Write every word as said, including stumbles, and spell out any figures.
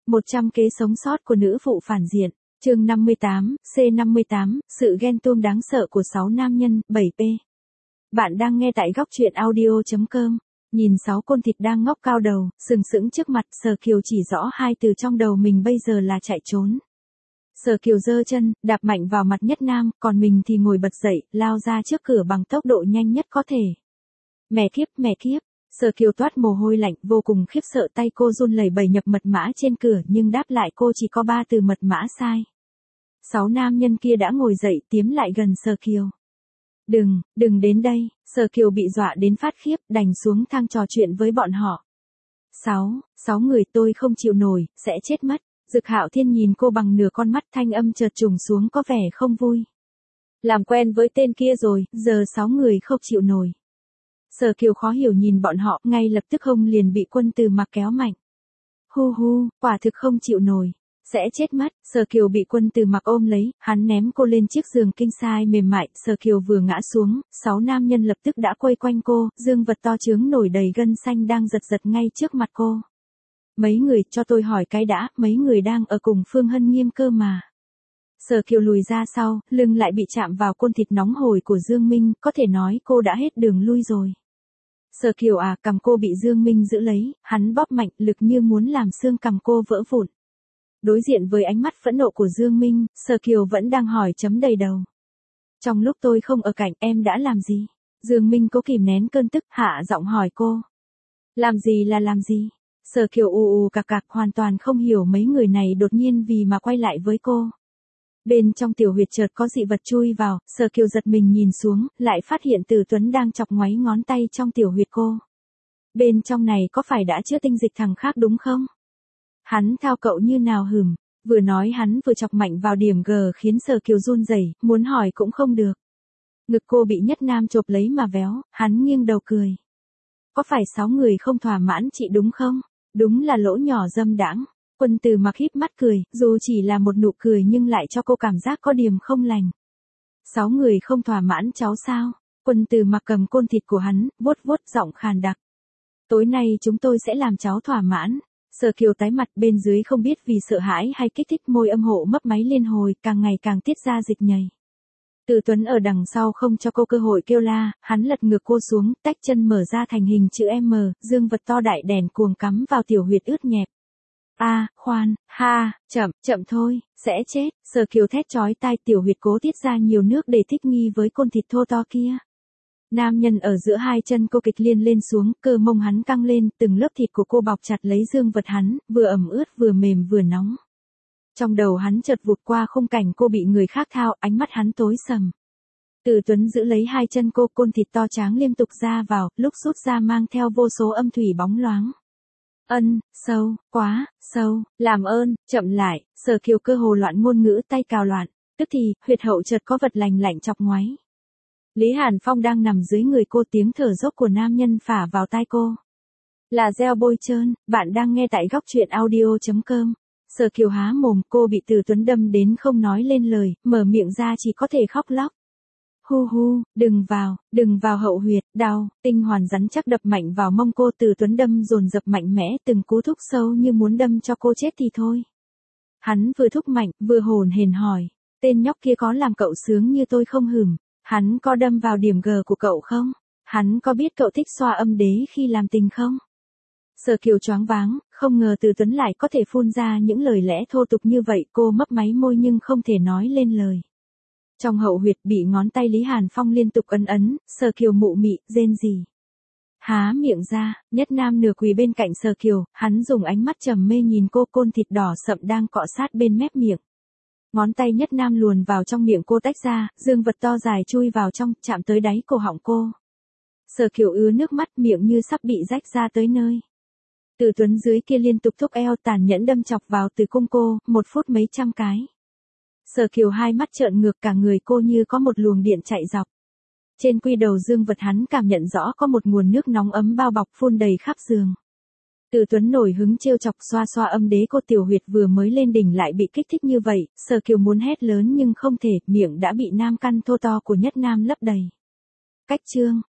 một trăm kế sống sót của nữ phụ phản diện. Chương năm mươi tám, C năm mươi tám, sự ghen tuông đáng sợ của sáu nam nhân, bảy P. Bạn đang nghe tại góc truyện audio chấm com. Nhìn sáu côn thịt đang ngóc cao đầu, sừng sững trước mặt, Sở Kiều chỉ rõ hai từ trong đầu mình bây giờ là chạy trốn. Sở Kiều giơ chân, đạp mạnh vào mặt Nhất Nam, còn mình thì ngồi bật dậy, lao ra trước cửa bằng tốc độ nhanh nhất có thể. Mẹ kiếp, mẹ kiếp. Sở Kiều toát mồ hôi lạnh, vô cùng khiếp sợ, tay cô run lẩy bẩy nhập mật mã trên cửa, nhưng đáp lại cô chỉ có ba từ mật mã sai. Sáu nam nhân kia đã ngồi dậy, tiến lại gần Sở Kiều. Đừng, đừng đến đây. Sở Kiều bị dọa đến phát khiếp, đành xuống thang trò chuyện với bọn họ. Sáu, sáu người, tôi không chịu nổi, sẽ chết mất. Dực Hạo Thiên nhìn cô bằng nửa con mắt, thanh âm chợt trùng xuống có vẻ không vui. Làm quen với tên kia rồi, giờ sáu người không chịu nổi. Sở Kiều khó hiểu nhìn bọn họ, ngay lập tức hông liền bị Quân Từ Mặc kéo mạnh. Hu hu, quả thực không chịu nổi. Sẽ chết mất. Sở Kiều bị Quân Từ Mặc ôm lấy, hắn ném cô lên chiếc giường king size mềm mại. Sở Kiều vừa ngã xuống, sáu nam nhân lập tức đã quay quanh cô, dương vật to trướng nổi đầy gân xanh đang giật giật ngay trước mặt cô. Mấy người, cho tôi hỏi cái đã, mấy người đang ở cùng Phương Hân Nghiêm cơ mà. Sở Kiều lùi ra sau, lưng lại bị chạm vào côn thịt nóng hổi của Dương Minh, có thể nói cô đã hết đường lui rồi. Sở Kiều à, cằm cô bị Dương Minh giữ lấy, hắn bóp mạnh, lực như muốn làm xương cằm cô vỡ vụn. Đối diện với ánh mắt phẫn nộ của Dương Minh, Sở Kiều vẫn đang hỏi chấm đầy đầu. Trong lúc tôi không ở cạnh, em đã làm gì? Dương Minh cố kìm nén cơn tức, hạ giọng hỏi cô. Làm gì là làm gì? Sở Kiều ù ù cạc cạc, hoàn toàn không hiểu mấy người này đột nhiên vì mà quay lại với cô. Bên trong tiểu huyệt chợt có dị vật chui vào, Sở Kiều giật mình nhìn xuống, lại phát hiện Từ Tuấn đang chọc ngoáy ngón tay trong tiểu huyệt cô. Bên trong này có phải đã chữa tinh dịch thằng khác đúng không? Hắn thao cậu như nào hửm, vừa nói hắn vừa chọc mạnh vào điểm G khiến Sở Kiều run rẩy, muốn hỏi cũng không được. Ngực cô bị Nhất Nam chộp lấy mà véo, hắn nghiêng đầu cười. Có phải sáu người không thỏa mãn chị đúng không? Đúng là lỗ nhỏ dâm đãng. Quân Từ Mặc híp mắt cười, dù chỉ là một nụ cười nhưng lại cho cô cảm giác có điểm không lành. Sáu người không thỏa mãn cháu sao? Quân Từ Mặc cầm côn thịt của hắn, vuốt vuốt giọng khàn đặc. Tối nay chúng tôi sẽ làm cháu thỏa mãn. Sở Kiều tái mặt, bên dưới không biết vì sợ hãi hay kích thích, môi âm hộ mấp máy liên hồi, càng ngày càng tiết ra dịch nhầy. Từ Tuấn ở đằng sau không cho cô cơ hội kêu la, hắn lật ngược cô xuống, tách chân mở ra thành hình chữ M, dương vật to đại đèn cuồng cắm vào tiểu huyệt ướt nhẹp. A, à, khoan, ha, chậm, chậm thôi, sẽ chết. Sở Kiều thét chói tai, tiểu huyệt cố tiết ra nhiều nước để thích nghi với côn thịt thô to kia. Nam nhân ở giữa hai chân cô kịch liên lên xuống, cơ mông hắn căng lên, từng lớp thịt của cô bọc chặt lấy dương vật hắn, vừa ẩm ướt vừa mềm vừa nóng. Trong đầu hắn chợt vụt qua khung cảnh cô bị người khác thao, ánh mắt hắn tối sầm. Từ Tuấn giữ lấy hai chân cô, côn thịt to tráng liên tục ra vào, lúc rút ra mang theo vô số âm thủy bóng loáng. Ân, sâu, quá, sâu, làm ơn, chậm lại. Sở Kiều cơ hồ loạn ngôn ngữ, tay cào loạn, tức thì, huyệt hậu chợt có vật lành lạnh chọc ngoáy. Lý Hàn Phong đang nằm dưới người cô, tiếng thở dốc của nam nhân phả vào tai cô. Là gel bôi trơn, bạn đang nghe tại góc truyện audio chấm com. Sở Kiều há mồm, cô bị Từ Tuấn đâm đến không nói lên lời, mở miệng ra chỉ có thể khóc lóc. Hu hu, đừng vào, đừng vào hậu huyệt, đau. Tinh hoàn rắn chắc đập mạnh vào mông cô, Từ Tuấn đâm dồn dập mạnh mẽ, từng cú thúc sâu như muốn đâm cho cô chết thì thôi. Hắn vừa thúc mạnh, vừa hồn hển hỏi, tên nhóc kia có làm cậu sướng như tôi không hửm? Hắn có đâm vào điểm G của cậu không? Hắn có biết cậu thích xoa âm đế khi làm tình không? Sở Kiều choáng váng, không ngờ Từ Tuấn lại có thể phun ra những lời lẽ thô tục như vậy, cô mấp máy môi nhưng không thể nói lên lời. Trong hậu huyệt bị ngón tay Lý Hàn Phong liên tục ấn ấn, Sở Kiều mụ mị, rên rỉ. Há miệng ra, Nhất Nam nửa quỳ bên cạnh Sở Kiều, hắn dùng ánh mắt trầm mê nhìn cô, côn thịt đỏ sậm đang cọ sát bên mép miệng. Ngón tay Nhất Nam luồn vào trong miệng cô tách ra, dương vật to dài chui vào trong, chạm tới đáy cổ họng cô. Sở Kiều ứa nước mắt, miệng như sắp bị rách ra tới nơi. Từ Tuấn dưới kia liên tục thúc eo tàn nhẫn đâm chọc vào tử cung cô, một phút mấy trăm cái. Sở Kiều hai mắt trợn ngược, cả người cô như có một luồng điện chạy dọc. Trên quy đầu dương vật hắn cảm nhận rõ có một nguồn nước nóng ấm bao bọc phun đầy khắp giường. Từ Tuấn nổi hứng trêu chọc xoa xoa âm đế cô, tiểu huyệt vừa mới lên đỉnh lại bị kích thích như vậy, Sở Kiều muốn hét lớn nhưng không thể, miệng đã bị nam căn thô to của Nhất Nam lấp đầy. Cách chương,